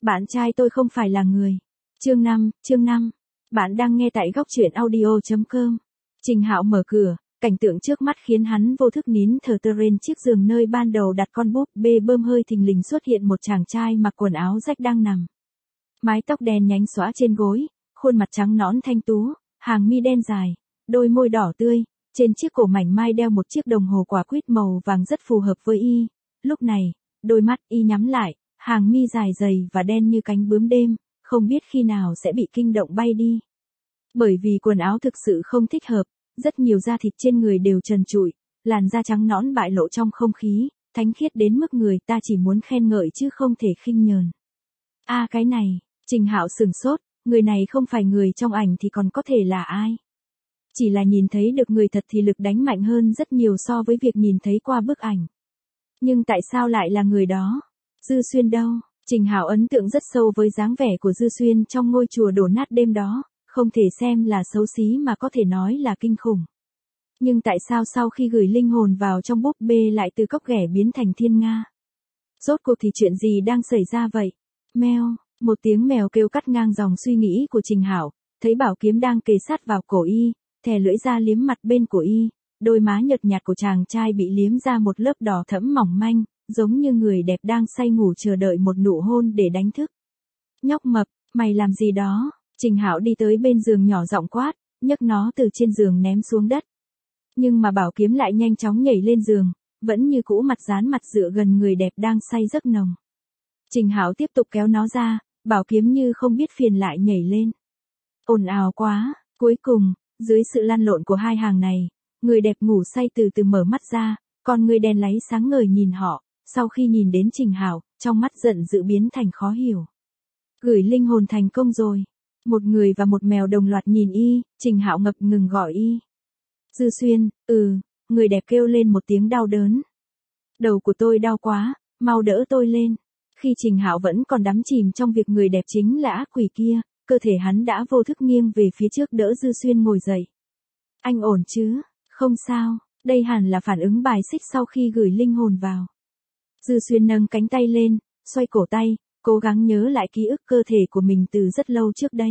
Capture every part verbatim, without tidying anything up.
Bạn trai tôi không phải là người. Chương năm, chương năm. Bạn đang nghe tại góc truyện audio chấm com. Trình Hạo mở cửa, cảnh tượng trước mắt khiến hắn vô thức nín thở. Trên chiếc giường nơi ban đầu đặt con búp bê bơm hơi thình lình xuất hiện một chàng trai mặc quần áo rách đang nằm. Mái tóc đen nhánh xõa trên gối, khuôn mặt trắng nõn thanh tú, hàng mi đen dài, đôi môi đỏ tươi, trên chiếc cổ mảnh mai đeo một chiếc đồng hồ quả quýt màu vàng rất phù hợp với y. Lúc này, đôi mắt y nhắm lại, hàng mi dài dày và đen như cánh bướm đêm, không biết khi nào sẽ bị kinh động bay đi. Bởi vì quần áo thực sự không thích hợp, rất nhiều da thịt trên người đều trần trụi, làn da trắng nõn bại lộ trong không khí, thánh khiết đến mức người ta chỉ muốn khen ngợi chứ không thể khinh nhờn. A à, cái này, Trình Hạo sửng sốt, người này không phải người trong ảnh thì còn có thể là ai? Chỉ là nhìn thấy được người thật thì lực đánh mạnh hơn rất nhiều so với việc nhìn thấy qua bức ảnh. Nhưng tại sao lại là người đó? Dư Xuyên đâu? Trình Hạo ấn tượng rất sâu với dáng vẻ của Dư Xuyên trong ngôi chùa đổ nát đêm đó, không thể xem là xấu xí mà có thể nói là kinh khủng. Nhưng tại sao sau khi gửi linh hồn vào trong búp bê lại từ cóc ghẻ biến thành thiên nga? Rốt cuộc thì chuyện gì đang xảy ra vậy? Meo, một tiếng mèo kêu cắt ngang dòng suy nghĩ của Trình Hạo, thấy bảo kiếm đang kề sát vào cổ y, thè lưỡi ra liếm mặt bên của y, đôi má nhợt nhạt của chàng trai bị liếm ra một lớp đỏ thẫm mỏng manh, giống như người đẹp đang say ngủ chờ đợi một nụ hôn để đánh thức. Nhóc mập, mày làm gì đó? Trình Hạo đi tới bên giường nhỏ giọng quát, nhấc nó từ trên giường ném xuống đất. Nhưng mà bảo kiếm lại nhanh chóng nhảy lên giường, vẫn như cũ mặt dán mặt dựa gần người đẹp đang say giấc nồng. Trình Hạo tiếp tục kéo nó ra, bảo kiếm như không biết phiền lại nhảy lên. Ồn ào quá, cuối cùng, dưới sự lăn lộn của hai hàng này, người đẹp ngủ say từ từ mở mắt ra, còn người đèn láy sáng ngời nhìn họ, sau khi nhìn đến Trình Hạo, trong mắt giận dữ biến thành khó hiểu. Gửi linh hồn thành công rồi. Một người và một mèo đồng loạt nhìn y, Trình Hạo ngập ngừng gọi y. Dư Xuyên, ừ, người đẹp kêu lên một tiếng đau đớn. Đầu của tôi đau quá, mau đỡ tôi lên. Khi Trình Hạo vẫn còn đắm chìm trong việc người đẹp chính là ác quỷ kia, cơ thể hắn đã vô thức nghiêng về phía trước đỡ Dư Xuyên ngồi dậy. Anh ổn chứ? Không sao, đây hẳn là phản ứng bài xích sau khi gửi linh hồn vào. Dư Xuyên nâng cánh tay lên, xoay cổ tay, cố gắng nhớ lại ký ức cơ thể của mình từ rất lâu trước đây.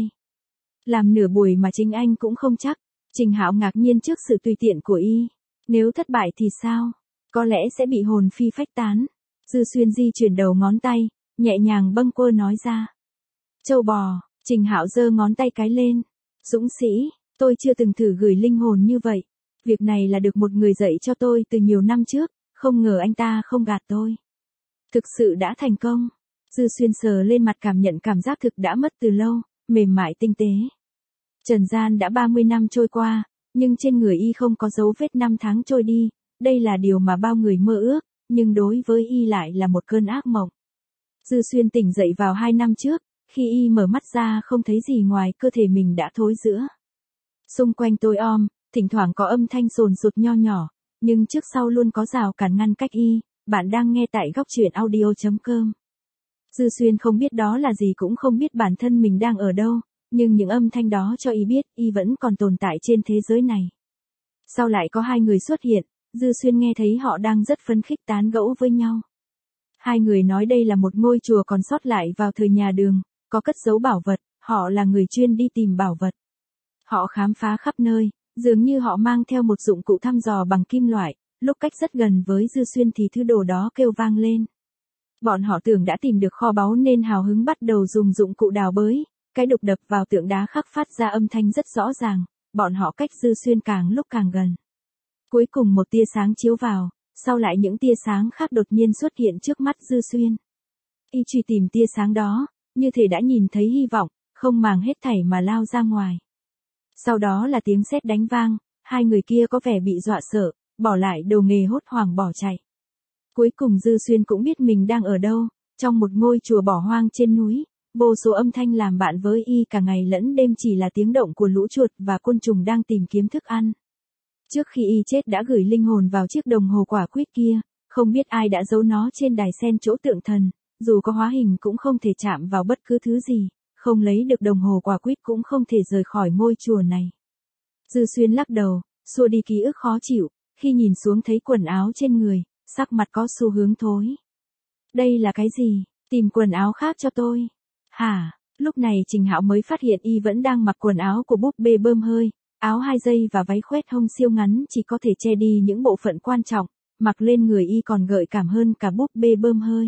Làm nửa buổi mà chính anh cũng không chắc. Trình Hạo ngạc nhiên trước sự tùy tiện của y. Nếu thất bại thì sao? Có lẽ sẽ bị hồn phi phách tán. Dư Xuyên di chuyển đầu ngón tay, nhẹ nhàng bâng quơ nói ra. Châu bò. Trình Hạo giơ ngón tay cái lên. Dũng sĩ, tôi chưa từng thử gửi linh hồn như vậy. Việc này là được một người dạy cho tôi từ nhiều năm trước, không ngờ anh ta không gạt tôi. Thực sự đã thành công. Dư Xuyên sờ lên mặt cảm nhận cảm giác thực đã mất từ lâu, mềm mại tinh tế. Trần gian đã ba mươi năm trôi qua, nhưng trên người y không có dấu vết năm tháng trôi đi, đây là điều mà bao người mơ ước, nhưng đối với y lại là một cơn ác mộng. Dư Xuyên tỉnh dậy vào hai năm trước, khi y mở mắt ra không thấy gì ngoài cơ thể mình đã thối rữa. Xung quanh tối om, thỉnh thoảng có âm thanh sồn sụt nho nhỏ, nhưng trước sau luôn có rào cản ngăn cách y. Bạn đang nghe tại góc truyện audio chấm com. Dư Xuyên không biết đó là gì, cũng không biết bản thân mình đang ở đâu, nhưng những âm thanh đó cho y biết y vẫn còn tồn tại trên thế giới này. Sau lại có hai người xuất hiện, Dư Xuyên nghe thấy họ đang rất phấn khích tán gẫu với nhau. Hai người nói đây là một ngôi chùa còn sót lại vào thời nhà Đường, có cất giấu bảo vật, họ là người chuyên đi tìm bảo vật. Họ khám phá khắp nơi, dường như họ mang theo một dụng cụ thăm dò bằng kim loại, lúc cách rất gần với Dư Xuyên thì thứ đồ đó kêu vang lên. Bọn họ tưởng đã tìm được kho báu nên hào hứng bắt đầu dùng dụng cụ đào bới, cái đục đập vào tượng đá khắc phát ra âm thanh rất rõ ràng, bọn họ cách Dư Xuyên càng lúc càng gần. Cuối cùng một tia sáng chiếu vào, sau lại những tia sáng khác đột nhiên xuất hiện trước mắt Dư Xuyên. Y truy tìm tia sáng đó, như thể đã nhìn thấy hy vọng, không màng hết thảy mà lao ra ngoài. Sau đó là tiếng sét đánh vang, hai người kia có vẻ bị dọa sợ, bỏ lại đồ nghề hốt hoảng bỏ chạy. Cuối cùng Dư Xuyên cũng biết mình đang ở đâu, trong một ngôi chùa bỏ hoang trên núi, vô số âm thanh làm bạn với y cả ngày lẫn đêm chỉ là tiếng động của lũ chuột và côn trùng đang tìm kiếm thức ăn. Trước khi y chết đã gửi linh hồn vào chiếc đồng hồ quả quýt kia, không biết ai đã giấu nó trên đài sen chỗ tượng thần, dù có hóa hình cũng không thể chạm vào bất cứ thứ gì, không lấy được đồng hồ quả quýt cũng không thể rời khỏi ngôi chùa này. Dư Xuyên lắc đầu, xua đi ký ức khó chịu, khi nhìn xuống thấy quần áo trên người, sắc mặt có xu hướng thối. Đây là cái gì? Tìm quần áo khác cho tôi. Hả? Lúc này Trình Hạo mới phát hiện y vẫn đang mặc quần áo của búp bê bơm hơi, áo hai dây và váy khoét hông siêu ngắn chỉ có thể che đi những bộ phận quan trọng, mặc lên người y còn gợi cảm hơn cả búp bê bơm hơi.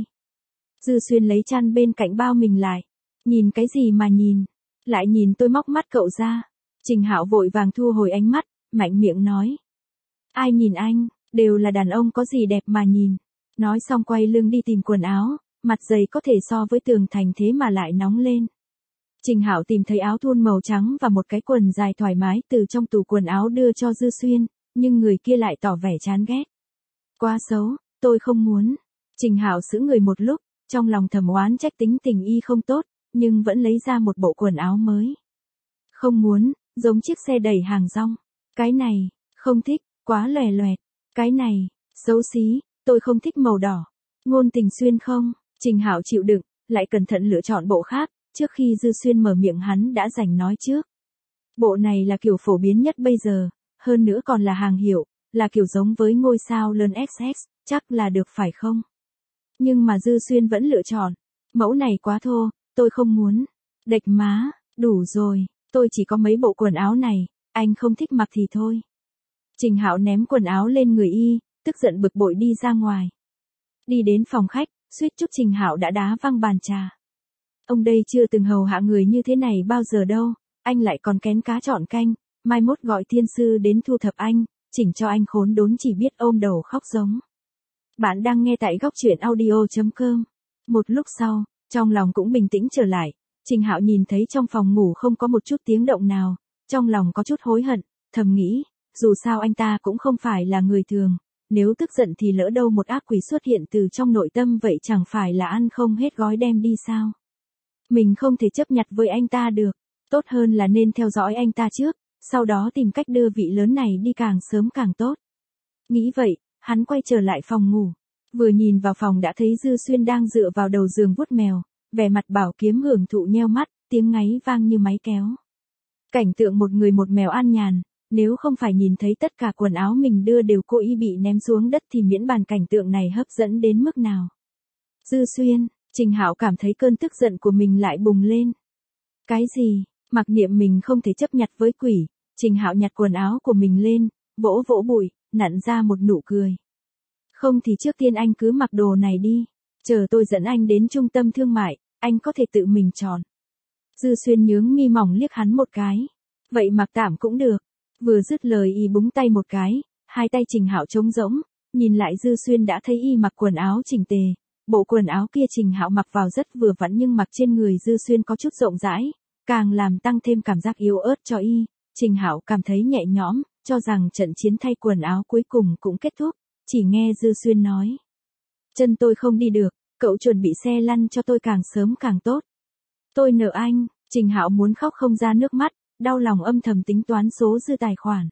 Dư Xuyên lấy chăn bên cạnh bao mình lại. Nhìn cái gì mà nhìn? Lại nhìn tôi móc mắt cậu ra. Trình Hạo vội vàng thu hồi ánh mắt, mạnh miệng nói. Ai nhìn anh, đều là đàn ông có gì đẹp mà nhìn. Nói xong quay lưng đi tìm quần áo, mặt giày có thể so với tường thành thế mà lại nóng lên. Trình Hạo tìm thấy áo thun màu trắng và một cái quần dài thoải mái từ trong tủ quần áo đưa cho Dư Xuyên, nhưng người kia lại tỏ vẻ chán ghét. Quá xấu, tôi không muốn. Trình Hạo sững người một lúc, trong lòng thầm oán trách tính tình y không tốt, nhưng vẫn lấy ra một bộ quần áo mới. Không muốn, giống chiếc xe đẩy hàng rong. Cái này, không thích, quá lòe loẹt. Cái này, xấu xí, tôi không thích màu đỏ. Ngôn Tình Xuyên không? Trình Hạo chịu đựng, lại cẩn thận lựa chọn bộ khác, trước khi Dư Xuyên mở miệng hắn đã giành nói trước. Bộ này là kiểu phổ biến nhất bây giờ, hơn nữa còn là hàng hiệu, là kiểu giống với ngôi sao lớn ích ét, chắc là được phải không? Nhưng mà Dư Xuyên vẫn lựa chọn. Mẫu này quá thô, tôi không muốn. Đệch má, đủ rồi, tôi chỉ có mấy bộ quần áo này, anh không thích mặc thì thôi. Trình Hạo ném quần áo lên người y, tức giận bực bội đi ra ngoài. Đi đến phòng khách, suýt chút Trình Hạo đã đá văng bàn trà. Ông đây chưa từng hầu hạ người như thế này bao giờ đâu, anh lại còn kén cá chọn canh, mai mốt gọi thiên sư đến thu thập anh, chỉnh cho anh khốn đốn chỉ biết ôm đầu khóc giống. Bạn đang nghe tại góc truyện audio chấm com. Một lúc sau, trong lòng cũng bình tĩnh trở lại, Trình Hạo nhìn thấy trong phòng ngủ không có một chút tiếng động nào, trong lòng có chút hối hận, thầm nghĩ, dù sao anh ta cũng không phải là người thường, nếu tức giận thì lỡ đâu một ác quỷ xuất hiện từ trong nội tâm vậy chẳng phải là ăn không hết gói đem đi sao. Mình không thể chấp nhặt với anh ta được, tốt hơn là nên theo dõi anh ta trước, sau đó tìm cách đưa vị lớn này đi càng sớm càng tốt. Nghĩ vậy, hắn quay trở lại phòng ngủ, vừa nhìn vào phòng đã thấy Dư Xuyên đang dựa vào đầu giường vuốt mèo, vẻ mặt bảo kiếm hưởng thụ nheo mắt, tiếng ngáy vang như máy kéo. Cảnh tượng một người một mèo an nhàn, nếu không phải nhìn thấy tất cả quần áo mình đưa đều cố ý bị ném xuống đất thì miễn bàn cảnh tượng này hấp dẫn đến mức nào. Dư Xuyên, Trình Hạo cảm thấy cơn tức giận của mình lại bùng lên. Cái gì? Mặc niệm mình không thể chấp nhặt với quỷ, Trình Hạo nhặt quần áo của mình lên, vỗ vỗ bụi, nặn ra một nụ cười. Không thì trước tiên anh cứ mặc đồ này đi, chờ tôi dẫn anh đến trung tâm thương mại, anh có thể tự mình chọn. Dư Xuyên nhướng mi mỏng liếc hắn một cái. Vậy mặc tạm cũng được. Vừa dứt lời y búng tay một cái, hai tay Trình Hạo trống rỗng, nhìn lại Dư Xuyên đã thấy y mặc quần áo chỉnh tề. Bộ quần áo kia Trình Hạo mặc vào rất vừa vặn nhưng mặc trên người Dư Xuyên có chút rộng rãi, càng làm tăng thêm cảm giác yếu ớt cho y. Trình Hạo cảm thấy nhẹ nhõm, cho rằng trận chiến thay quần áo cuối cùng cũng kết thúc, chỉ nghe Dư Xuyên nói. Chân tôi không đi được, cậu chuẩn bị xe lăn cho tôi càng sớm càng tốt. Tôi nợ anh, Trình Hạo muốn khóc không ra nước mắt, đau lòng âm thầm tính toán số dư tài khoản.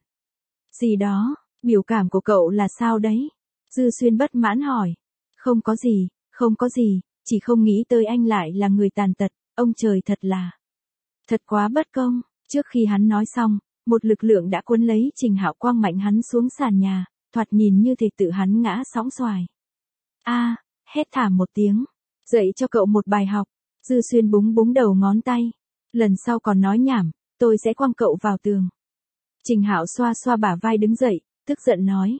Gì đó, biểu cảm của cậu là sao đấy? Dư Xuyên bất mãn hỏi. Không có gì, không có gì, chỉ không nghĩ tới anh lại là người tàn tật, ông trời thật là. Thật quá bất công, trước khi hắn nói xong, một lực lượng đã cuốn lấy Trình Hạo quăng mạnh hắn xuống sàn nhà, thoạt nhìn như thể tự hắn ngã sóng xoài. A, à, hét thảm một tiếng, dạy cho cậu một bài học. Dư Xuyên búng búng đầu ngón tay, lần sau còn nói nhảm, tôi sẽ quăng cậu vào tường. Trình Hạo xoa xoa bả vai đứng dậy, tức giận nói.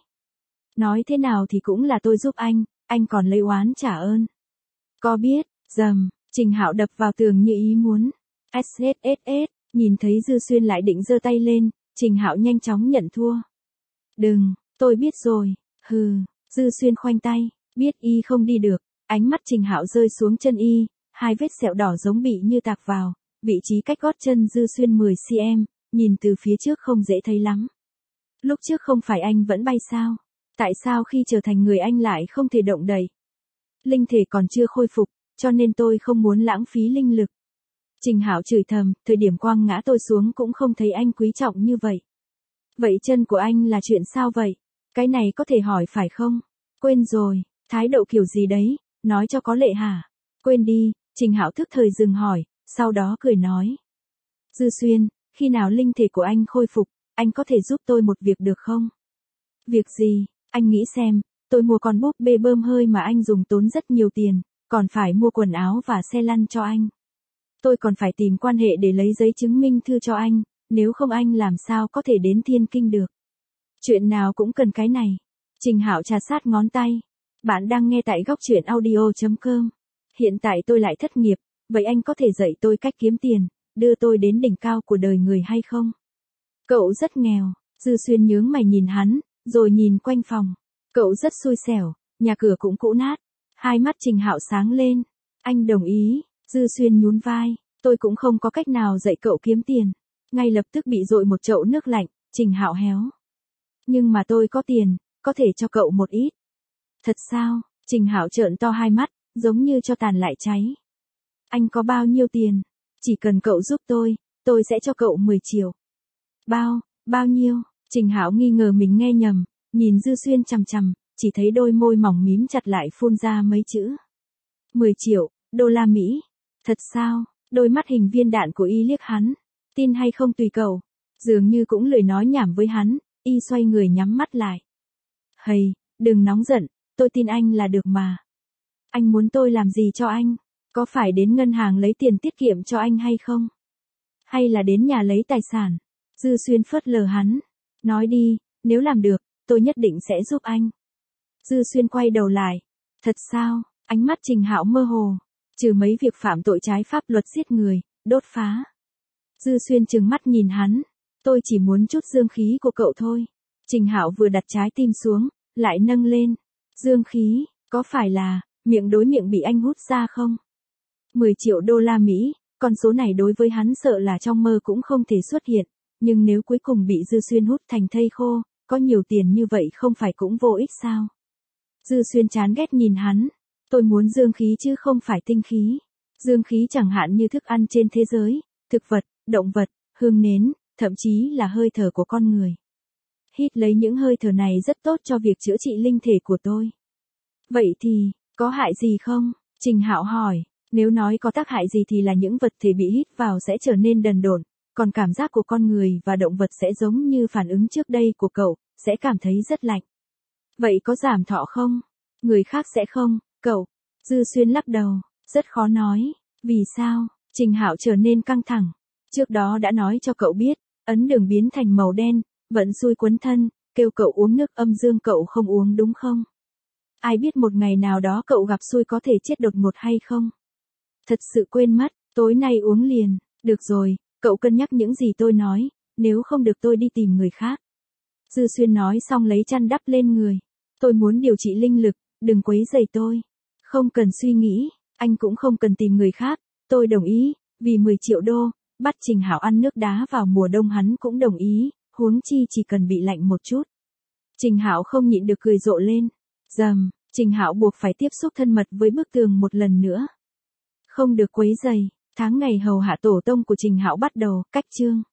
Nói thế nào thì cũng là tôi giúp anh, anh còn lấy oán trả ơn. Có biết, dầm, Trình Hạo đập vào tường như ý muốn. ét ét ét ét, nhìn thấy Dư Xuyên lại định giơ tay lên, Trình Hạo nhanh chóng nhận thua. Đừng, tôi biết rồi, hừ, Dư Xuyên khoanh tay, biết y không đi được, ánh mắt Trình Hạo rơi xuống chân y, hai vết sẹo đỏ giống bị như tạc vào, vị trí cách gót chân Dư Xuyên mười xăng-ti-mét, nhìn từ phía trước không dễ thấy lắm. Lúc trước không phải anh vẫn bay sao? Tại sao khi trở thành người anh lại không thể động đậy? Linh thể còn chưa khôi phục, cho nên tôi không muốn lãng phí linh lực. Trình Hạo chửi thầm, thời điểm quăng ngã tôi xuống cũng không thấy anh quý trọng như vậy. Vậy chân của anh là chuyện sao vậy? Cái này có thể hỏi phải không? Quên rồi, thái độ kiểu gì đấy, nói cho có lệ hả? Quên đi, Trình Hạo thức thời dừng hỏi, sau đó cười nói. Dư Xuyên, khi nào linh thể của anh khôi phục, anh có thể giúp tôi một việc được không? Việc gì? Anh nghĩ xem, tôi mua con búp bê bơm hơi mà anh dùng tốn rất nhiều tiền, còn phải mua quần áo và xe lăn cho anh. Tôi còn phải tìm quan hệ để lấy giấy chứng minh thư cho anh, nếu không anh làm sao có thể đến Thiên Kinh được. Chuyện nào cũng cần cái này. Trình Hạo trà sát ngón tay. Bạn đang nghe tại góc truyện audio chấm com. Hiện tại tôi lại thất nghiệp, vậy anh có thể dạy tôi cách kiếm tiền, đưa tôi đến đỉnh cao của đời người hay không? Cậu rất nghèo. Dư Xuyên nhướng mày nhìn hắn, rồi nhìn quanh phòng. Cậu rất xui xẻo, nhà cửa cũng cũ nát. Hai mắt Trình Hạo sáng lên. Anh đồng ý. Dư Xuyên nhún vai. Tôi cũng không có cách nào dạy cậu kiếm tiền. Ngay lập tức bị dội một chậu nước lạnh. Trình Hạo héo. Nhưng mà tôi có tiền, có thể cho cậu một ít. Thật sao? Trình Hạo trợn to hai mắt, giống như cho tàn lại cháy. Anh có bao nhiêu tiền? Chỉ cần cậu giúp tôi, tôi sẽ cho cậu mười triệu. Bao, bao nhiêu? Trình Hạo nghi ngờ mình nghe nhầm, nhìn Dư Xuyên chằm chằm, chỉ thấy đôi môi mỏng mím chặt lại phun ra mấy chữ. mười triệu, đô la Mỹ. Thật sao? Đôi mắt hình viên đạn của y liếc hắn. Tin hay không tùy cậu. Dường như cũng lười nói nhảm với hắn, y xoay người nhắm mắt lại. Hầy, đừng nóng giận, tôi tin anh là được mà. Anh muốn tôi làm gì cho anh? Có phải đến ngân hàng lấy tiền tiết kiệm cho anh hay không? Hay là đến nhà lấy tài sản? Dư Xuyên phớt lờ hắn. Nói đi, nếu làm được, tôi nhất định sẽ giúp anh. Dư Xuyên quay đầu lại. Thật sao? Ánh mắt Trình Hạo mơ hồ. Trừ mấy việc phạm tội trái pháp luật giết người, đốt phá. Dư Xuyên trừng mắt nhìn hắn. Tôi chỉ muốn chút dương khí của cậu thôi. Trình Hạo vừa đặt trái tim xuống, lại nâng lên. Dương khí, có phải là, miệng đối miệng bị anh hút ra không? mười triệu đô la Mỹ, con số này đối với hắn sợ là trong mơ cũng không thể xuất hiện. Nhưng nếu cuối cùng bị Dư Xuyên hút thành thây khô, có nhiều tiền như vậy không phải cũng vô ích sao? Dư Xuyên chán ghét nhìn hắn. Tôi muốn dương khí chứ không phải tinh khí. Dương khí chẳng hạn như thức ăn trên thế giới, thực vật, động vật, hương nến, thậm chí là hơi thở của con người. Hít lấy những hơi thở này rất tốt cho việc chữa trị linh thể của tôi. Vậy thì, có hại gì không? Trình Hạo hỏi. Nếu nói có tác hại gì thì là những vật thể bị hít vào sẽ trở nên đần độn, còn cảm giác của con người và động vật sẽ giống như phản ứng trước đây của cậu, sẽ cảm thấy rất lạnh. Vậy có giảm thọ không? Người khác sẽ không, cậu. Dư Xuyên lắc đầu, rất khó nói. Vì sao? Trình Hạo trở nên căng thẳng. Trước đó đã nói cho cậu biết, ấn đường biến thành màu đen, vận xui quấn thân, kêu cậu uống nước âm dương cậu không uống đúng không? Ai biết một ngày nào đó cậu gặp xui có thể chết đột ngột hay không? Thật sự quên mất, tối nay uống liền. Được rồi, cậu cân nhắc những gì tôi nói, nếu không được tôi đi tìm người khác. Dư Xuyên nói xong lấy chăn đắp lên người. Tôi muốn điều trị linh lực, đừng quấy rầy tôi. Không cần suy nghĩ, anh cũng không cần tìm người khác, tôi đồng ý, vì mười triệu đô, bắt Trình Hạo ăn nước đá vào mùa đông hắn cũng đồng ý, huống chi chỉ cần bị lạnh một chút. Trình Hạo không nhịn được cười rộ lên. Dầm, Trình Hạo buộc phải tiếp xúc thân mật với bức tường một lần nữa. Không được quấy rầy, tháng ngày hầu hạ tổ tông của Trình Hạo bắt đầu, cách chương.